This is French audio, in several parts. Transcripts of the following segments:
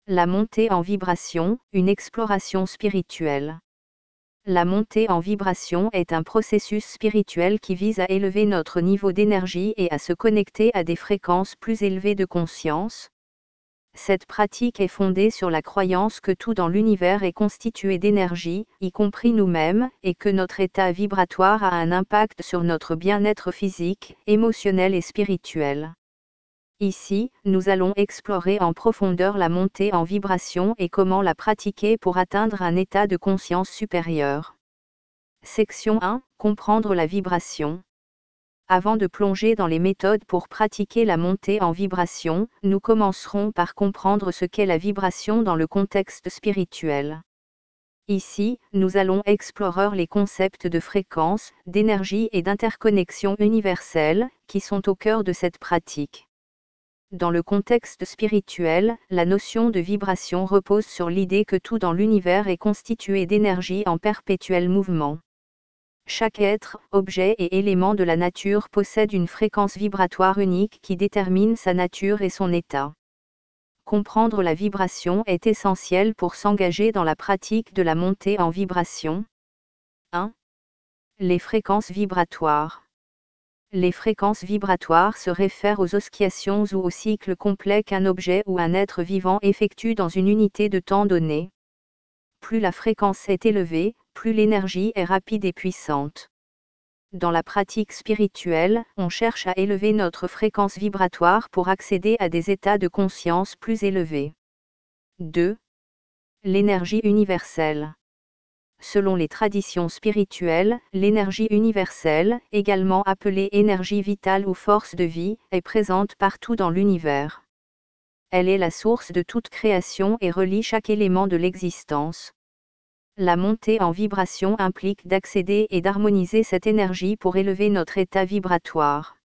La montée en vibration, une exploration spirituelle. La montée en vibration est un processus spirituel qui vise à élever notre niveau d'énergie et à se connecter à des fréquences plus élevées de conscience. Cette pratique est fondée sur la croyance que tout dans l'univers est constitué d'énergie, y compris nous-mêmes, et que notre état vibratoire a un impact sur notre bien-être physique, émotionnel et spirituel. Ici, nous allons explorer en profondeur la montée en vibration et comment la pratiquer pour atteindre un état de conscience supérieur. Section 1. Comprendre la vibration. Avant de plonger dans les méthodes pour pratiquer la montée en vibration, nous commencerons par comprendre ce qu'est la vibration dans le contexte spirituel. Ici, nous allons explorer les concepts de fréquence, d'énergie et d'interconnexion universelle, qui sont au cœur de cette pratique. Dans le contexte spirituel, la notion de vibration repose sur l'idée que tout dans l'univers est constitué d'énergie en perpétuel mouvement. Chaque être, objet et élément de la nature possède une fréquence vibratoire unique qui détermine sa nature et son état. Comprendre la vibration est essentiel pour s'engager dans la pratique de la montée en vibration. 1. Les fréquences vibratoires. Les fréquences vibratoires se réfèrent aux oscillations ou aux cycles complets qu'un objet ou un être vivant effectue dans une unité de temps donnée. Plus la fréquence est élevée, plus l'énergie est rapide et puissante. Dans la pratique spirituelle, on cherche à élever notre fréquence vibratoire pour accéder à des états de conscience plus élevés. 2. L'énergie universelle. Selon les traditions spirituelles, l'énergie universelle, également appelée énergie vitale ou force de vie, est présente partout dans l'univers. Elle est la source de toute création et relie chaque élément de l'existence. La montée en vibration implique d'accéder et d'harmoniser cette énergie pour élever notre état vibratoire.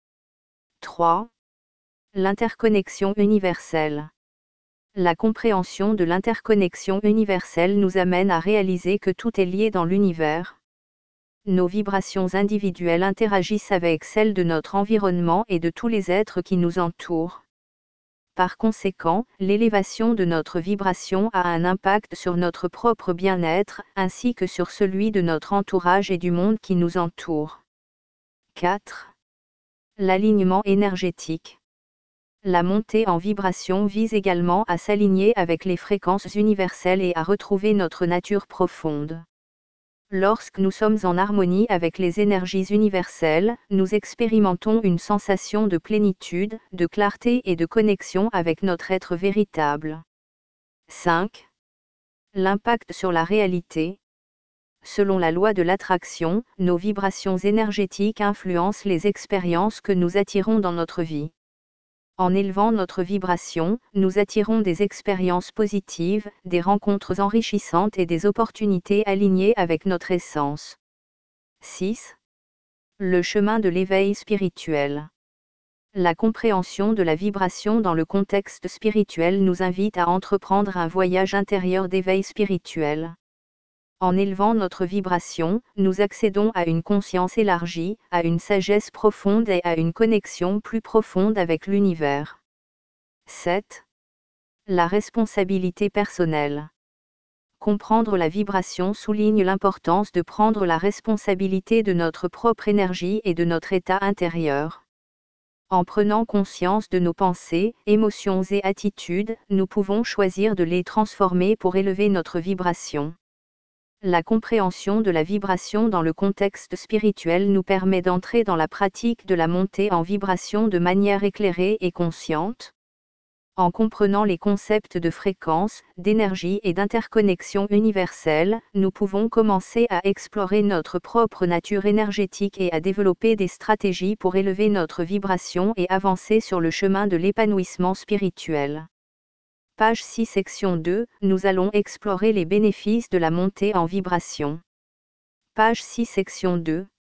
3. L'interconnexion universelle. La compréhension de l'interconnexion universelle nous amène à réaliser que tout est lié dans l'univers. Nos vibrations individuelles interagissent avec celles de notre environnement et de tous les êtres qui nous entourent. Par conséquent, l'élévation de notre vibration a un impact sur notre propre bien-être, ainsi que sur celui de notre entourage et du monde qui nous entoure. 4. L'alignement énergétique. La montée en vibration vise également à s'aligner avec les fréquences universelles et à retrouver notre nature profonde. Lorsque nous sommes en harmonie avec les énergies universelles, nous expérimentons une sensation de plénitude, de clarté et de connexion avec notre être véritable. 5. L'impact sur la réalité. Selon la loi de l'attraction, nos vibrations énergétiques influencent les expériences que nous attirons dans notre vie. En élevant notre vibration, nous attirons des expériences positives, des rencontres enrichissantes et des opportunités alignées avec notre essence. 6. Le chemin de l'éveil spirituel. La compréhension de la vibration dans le contexte spirituel nous invite à entreprendre un voyage intérieur d'éveil spirituel. En élevant notre vibration, nous accédons à une conscience élargie, à une sagesse profonde et à une connexion plus profonde avec l'univers. 7. La responsabilité personnelle. Comprendre la vibration souligne l'importance de prendre la responsabilité de notre propre énergie et de notre état intérieur. En prenant conscience de nos pensées, émotions et attitudes, nous pouvons choisir de les transformer pour élever notre vibration. La compréhension de la vibration dans le contexte spirituel nous permet d'entrer dans la pratique de la montée en vibration de manière éclairée et consciente. En comprenant les concepts de fréquence, d'énergie et d'interconnexion universelle, nous pouvons commencer à explorer notre propre nature énergétique et à développer des stratégies pour élever notre vibration et avancer sur le chemin de l'épanouissement spirituel. Page 6 section 2, nous allons explorer les bénéfices de la montée en vibration. Page 6 section 2.